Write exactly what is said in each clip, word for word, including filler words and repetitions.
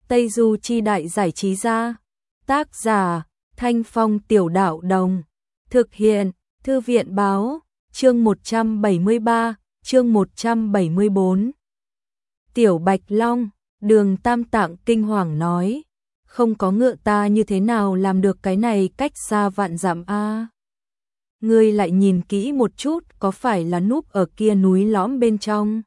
Tây Du Chi Đại Giải Trí Gia. Tác giả Thanh Phong Tiểu Đạo Đồng. Thực hiện Thư viện Báo. Chương một trăm bảy mươi ba, chương một trăm bảy mươi bốn. Tiểu Bạch Long, Đường Tam Tạng kinh hoàng nói, không có ngựa ta như thế nào làm được cái này cách xa vạn dặm a. Ngươi lại nhìn kỹ một chút, có phải là núp ở kia núi lõm bên trong?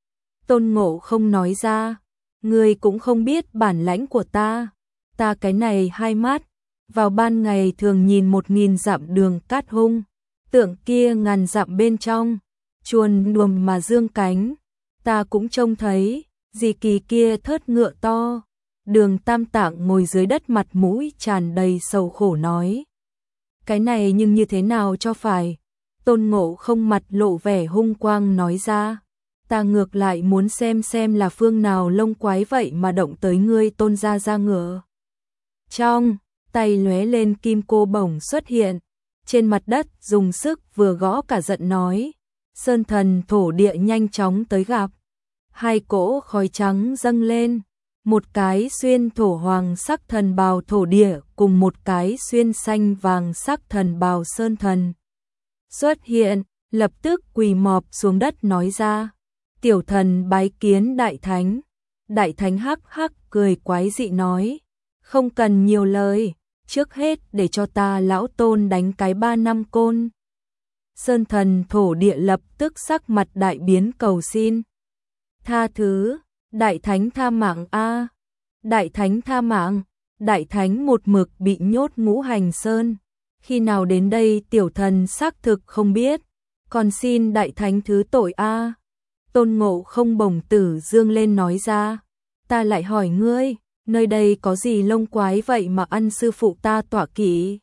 Tôn Ngộ không nói ra, ngươi cũng không biết bản lãnh của ta, ta cái này hai mắt, vào ban ngày thường nhìn một nghìn dặm đường cát hung, tượng kia ngàn dặm bên trong, chuồn đùm mà dương cánh, ta cũng trông thấy, gì kỳ kia thớt ngựa to. Đường Tam Tạng ngồi dưới đất mặt mũi tràn đầy sầu khổ nói. Cái này nhưng như thế nào cho phải? Tôn Ngộ không mặt lộ vẻ hung quang nói ra. Ta ngược lại muốn xem xem là phương nào lông quái vậy mà động tới ngươi Tôn gia ra ngựa. Trong, tay lóe lên kim cô bổng xuất hiện. Trên mặt đất dùng sức vừa gõ cả giận nói. Sơn thần thổ địa nhanh chóng tới gặp. Hai cỗ khói trắng dâng lên. Một cái xuyên thổ hoàng sắc thần bào thổ địa cùng một cái xuyên xanh vàng sắc thần bào sơn thần. Xuất hiện, lập tức quỳ mọp xuống đất nói ra. Tiểu thần bái kiến đại thánh. Đại thánh hắc hắc cười quái dị nói. Không cần nhiều lời, trước hết để cho ta lão Tôn đánh cái ba năm côn. Sơn thần thổ địa lập tức sắc mặt đại biến cầu xin. Tha thứ. Đại thánh tha mạng a. Đại thánh tha mạng. Đại thánh một mực bị nhốt ngũ hành sơn. Khi nào đến đây tiểu thần xác thực không biết. Còn xin đại thánh thứ tội a. Tôn Ngộ không bổng tử dương lên nói ra. Ta lại hỏi ngươi, nơi đây có gì lông quái vậy mà ăn sư phụ ta tọa kỵ?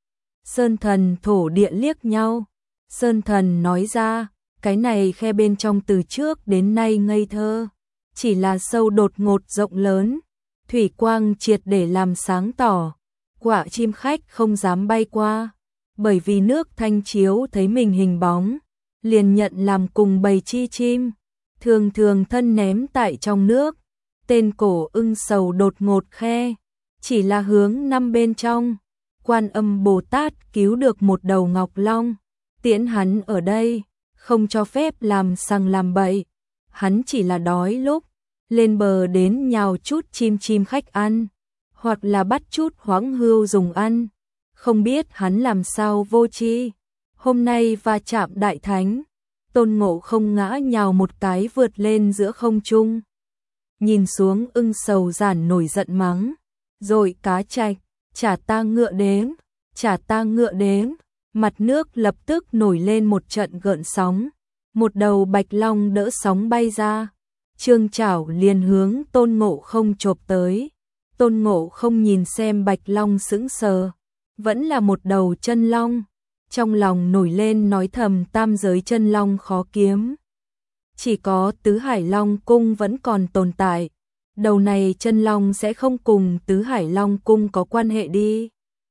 Sơn thần thổ địa liếc nhau. Sơn thần nói ra, cái này khe bên trong từ trước đến nay ngây thơ. Chỉ là sâu đột ngột rộng lớn, thủy quang triệt để làm sáng tỏ, quả chim khách không dám bay qua, bởi vì nước thanh chiếu thấy mình hình bóng, liền nhận làm cùng bầy chi chim, thường thường thân ném tại trong nước, tên cổ ưng sầu đột ngột khe, chỉ là hướng năm bên trong, Quan Âm Bồ Tát cứu được một đầu ngọc long, tiễn hắn ở đây, không cho phép làm sằng làm bậy. Hắn chỉ là đói lúc lên bờ đến nhào chút chim chim khách ăn, hoặc là bắt chút hoáng hươu dùng ăn, không biết hắn làm sao vô tri. Hôm nay va chạm đại thánh, Tôn Ngộ không ngã nhào một cái vượt lên giữa không trung. Nhìn xuống ưng sầu giản nổi giận mắng, rồi cá trạch, trả ta ngựa đến, trả ta ngựa đến, mặt nước lập tức nổi lên một trận gợn sóng. Một đầu bạch long đỡ sóng bay ra, trương chảo liền hướng Tôn Ngộ không chộp tới. Tôn Ngộ không nhìn xem bạch long sững sờ, vẫn là một đầu chân long, trong lòng nổi lên nói thầm tam giới chân long khó kiếm. Chỉ có tứ hải long cung vẫn còn tồn tại, đầu này chân long sẽ không cùng tứ hải long cung có quan hệ đi.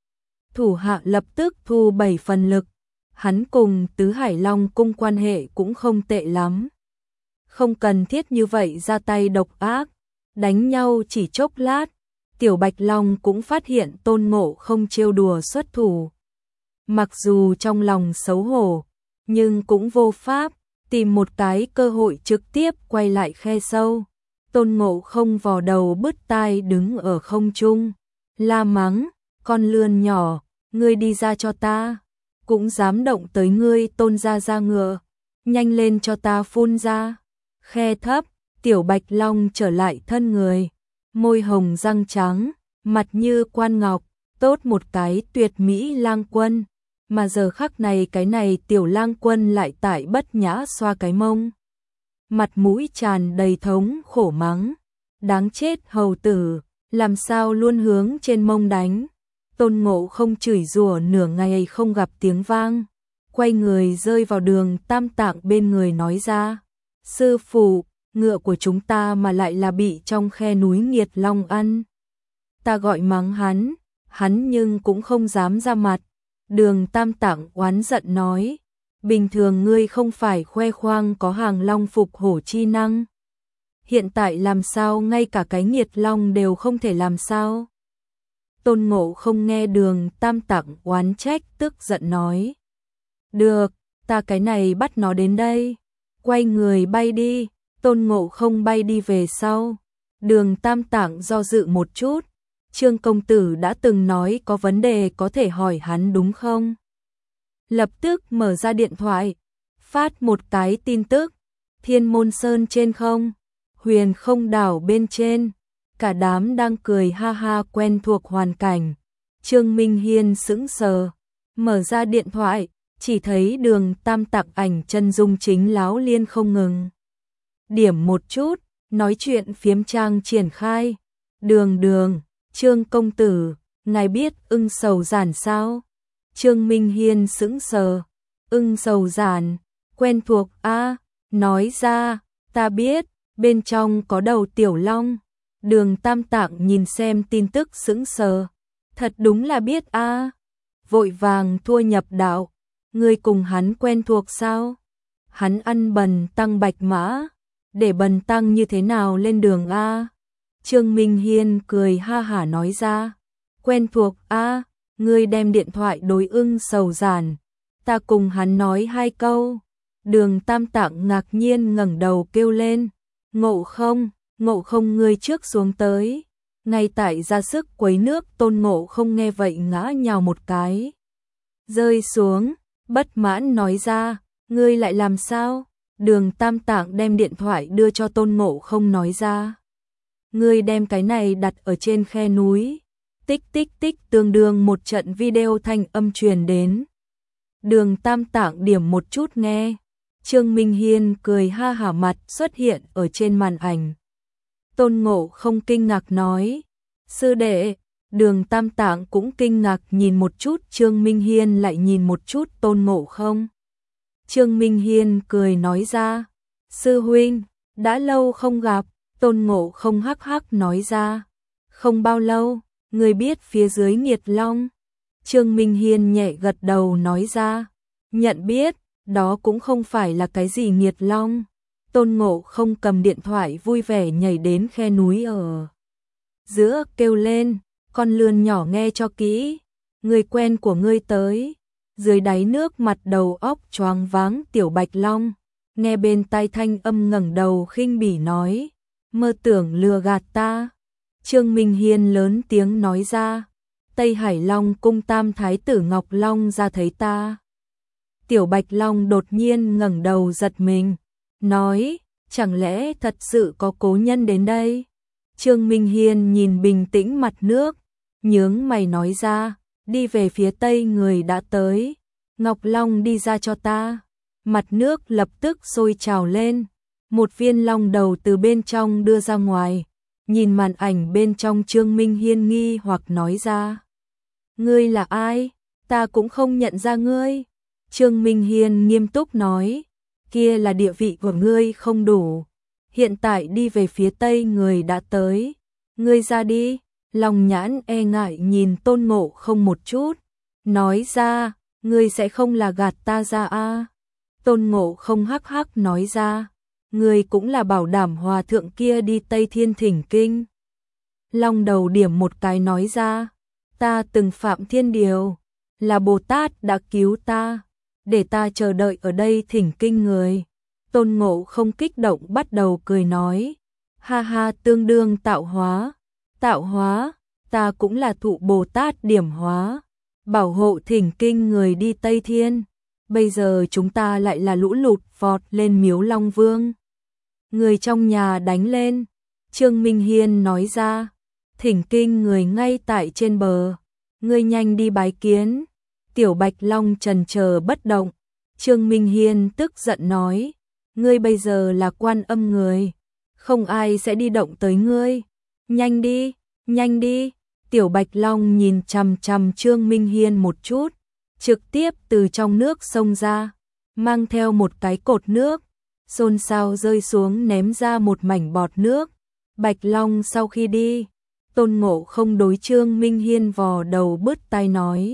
Thủ hạ lập tức thu bảy phần lực. Hắn cùng tứ hải long cung quan hệ cũng không tệ lắm. Không cần thiết như vậy ra tay độc ác, đánh nhau chỉ chốc lát, tiểu bạch long cũng phát hiện Tôn Ngộ không trêu đùa xuất thủ. Mặc dù trong lòng xấu hổ, nhưng cũng vô pháp, tìm một cái cơ hội trực tiếp quay lại khe sâu. Tôn Ngộ không vò đầu bứt tai đứng ở không trung, la mắng, con lươn nhỏ, ngươi đi ra cho ta. Cũng dám động tới ngươi Tôn gia ra ngựa, nhanh lên cho ta phun ra. Khe thấp, tiểu bạch long trở lại thân người, môi hồng răng trắng, mặt như quan ngọc, tốt một cái tuyệt mỹ lang quân, mà giờ khắc này cái này tiểu lang quân lại tại bất nhã xoa cái mông. Mặt mũi tràn đầy thống khổ mắng, đáng chết hầu tử, làm sao luôn hướng trên mông đánh. Tôn Ngộ không chửi rủa nửa ngày không gặp tiếng vang, quay người rơi vào đường Tam Tạng bên người nói ra. Sư phụ, ngựa của chúng ta mà lại là bị trong khe núi nghiệt long ăn. Ta gọi mắng hắn, hắn nhưng cũng không dám ra mặt. Đường Tam Tạng oán giận nói, bình thường ngươi không phải khoe khoang có hàng long phục hổ chi năng. hiện tại làm sao ngay cả cái nghiệt long đều không thể làm sao? Tôn Ngộ Không nghe Đường Tam Tạng oán trách tức giận nói. Được, ta cái này bắt nó đến đây. Quay người bay đi, Tôn Ngộ Không bay đi về sau. Đường Tam Tạng do dự một chút. Trương công tử đã từng nói có vấn đề có thể hỏi hắn đúng không? Lập tức mở ra điện thoại, phát một cái tin tức. Thiên Môn Sơn trên không, Huyền Không đảo bên trên, cả đám đang cười ha ha quen thuộc hoàn cảnh. Trương Minh Hiên sững sờ, mở ra điện thoại, chỉ thấy Đường Tam Tạng ảnh chân dung chính láo liên không ngừng. Điểm một chút, nói chuyện phiếm trang triển khai. Đường đường, Trương công tử, ngài biết ưng sầu giản sao? Trương Minh Hiên sững sờ, ưng sầu giản, quen thuộc a, nói ra, ta biết, bên trong có đầu tiểu long. Đường Tam Tạng nhìn xem tin tức sững sờ, thật đúng là biết a. Vội vàng thua nhập đạo, ngươi cùng hắn quen thuộc sao? Hắn ăn bần tăng bạch mã, để bần tăng như thế nào lên đường a? Trương Minh Hiên cười ha hả nói ra, quen thuộc a, ngươi đem điện thoại đối ưng sầu giản, ta cùng hắn nói hai câu. Đường Tam Tạng ngạc nhiên ngẩng đầu kêu lên, Ngộ Không, Ngộ Không ngươi trước xuống tới. Ngay tại ra sức quấy nước, Tôn Ngộ Không nghe vậy ngã nhào một cái, rơi xuống, bất mãn nói ra, ngươi lại làm sao? Đường Tam Tạng đem điện thoại đưa cho Tôn Ngộ Không nói ra, ngươi đem cái này đặt ở trên khe núi. Tích tích tích, tương đương một trận video thanh âm truyền đến. Đường Tam Tạng điểm một chút nghe. Trương Minh Hiên cười ha hả mặt xuất hiện ở trên màn ảnh. Tôn Ngộ Không kinh ngạc nói, sư đệ. Đường Tam Tạng cũng kinh ngạc nhìn một chút Trương Minh Hiên, lại nhìn một chút Tôn Ngộ Không. Trương Minh Hiên cười nói ra, sư huynh, đã lâu không gặp. Tôn Ngộ Không hắc hắc nói ra, không bao lâu, người biết phía dưới nghiệt long. Trương Minh Hiên nhẹ gật đầu nói ra, nhận biết, đó cũng không phải là cái gì nghiệt long. Tôn Ngộ Không cầm điện thoại vui vẻ nhảy đến khe núi ở giữa kêu lên, con lươn nhỏ nghe cho kỹ, người quen của ngươi tới. Dưới đáy nước mặt đầu óc choáng váng tiểu bạch long, nghe bên tai thanh âm ngẩng đầu khinh bỉ nói, mơ tưởng lừa gạt ta. Trương Minh Hiên lớn tiếng nói ra, Tây Hải Long cung tam thái tử Ngọc Long ra thấy ta. Tiểu bạch long đột nhiên ngẩng đầu giật mình, nói, chẳng lẽ thật sự có cố nhân đến đây? Trương Minh Hiên nhìn bình tĩnh mặt nước, nhướng mày nói ra, đi về phía tây người đã tới. Ngọc Long đi ra cho ta. Mặt nước lập tức sôi trào lên, một viên long đầu từ bên trong đưa ra ngoài. Nhìn màn ảnh bên trong, Trương Minh Hiên nghi hoặc nói ra, ngươi là ai? Ta cũng không nhận ra ngươi. Trương Minh Hiên nghiêm túc nói, kia là địa vị của ngươi không đủ. Hiện tại đi về phía tây người đã tới. Ngươi ra đi. Long nhãn e ngại nhìn Tôn Ngộ Không một chút, nói ra, ngươi sẽ không là gạt ta ra a? Tôn Ngộ Không hắc hắc nói ra, ngươi cũng là bảo đảm hòa thượng kia đi Tây Thiên thỉnh kinh. Long đầu điểm một cái nói ra, ta từng phạm thiên điều, là Bồ Tát đã cứu ta, để ta chờ đợi ở đây thỉnh kinh người. Tôn Ngộ Không kích động bắt đầu cười nói, ha ha, tương đương tạo hóa. Tạo hóa, ta cũng là thụ Bồ Tát điểm hóa, bảo hộ thỉnh kinh người đi Tây Thiên. Bây giờ chúng ta lại là lũ lụt vọt lên miếu Long Vương. Người trong nhà đánh lên. Trương Minh Hiên nói ra, thỉnh kinh người ngay tại trên bờ, ngươi nhanh đi bái kiến. Tiểu Bạch Long trần chờ bất động. Trương Minh Hiên tức giận nói, ngươi bây giờ là Quan Âm người, không ai sẽ đi động tới ngươi. Nhanh đi, nhanh đi. Tiểu Bạch Long nhìn chằm chằm Trương Minh Hiên một chút, trực tiếp từ trong nước xông ra, mang theo một cái cột nước, xôn xao rơi xuống ném ra một mảnh bọt nước. Bạch Long sau khi đi, Tôn Ngộ Không đối Trương Minh Hiên vò đầu bứt tai nói,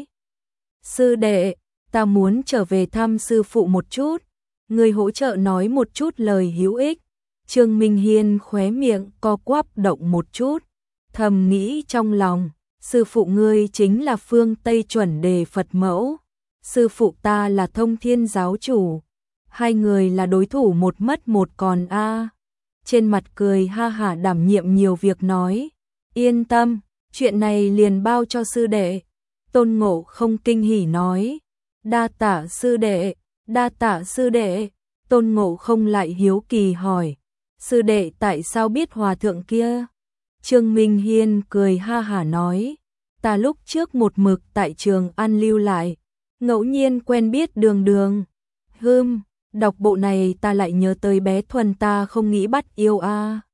sư đệ, ta muốn trở về thăm sư phụ một chút, người hỗ trợ nói một chút lời hữu ích. Trương Minh Hiên khóe miệng co quắp động một chút, thầm nghĩ trong lòng, sư phụ ngươi chính là phương Tây chuẩn đề Phật mẫu, sư phụ ta là Thông Thiên giáo chủ, hai người là đối thủ một mất một còn a. Trên mặt cười ha hả đảm nhiệm nhiều việc nói, yên tâm, chuyện này liền bao cho sư đệ. Tôn Ngộ Không kinh hỉ nói, đa tạ sư đệ, đa tạ sư đệ. Tôn Ngộ Không lại hiếu kỳ hỏi, sư đệ tại sao biết hòa thượng kia? Trương Minh Hiên cười ha hả nói, ta lúc trước một mực tại Trường An lưu lại, ngẫu nhiên quen biết Đường Đường. Hừm, đọc bộ này ta lại nhớ tới bé Thuần ta không nghĩ bắt yêu a.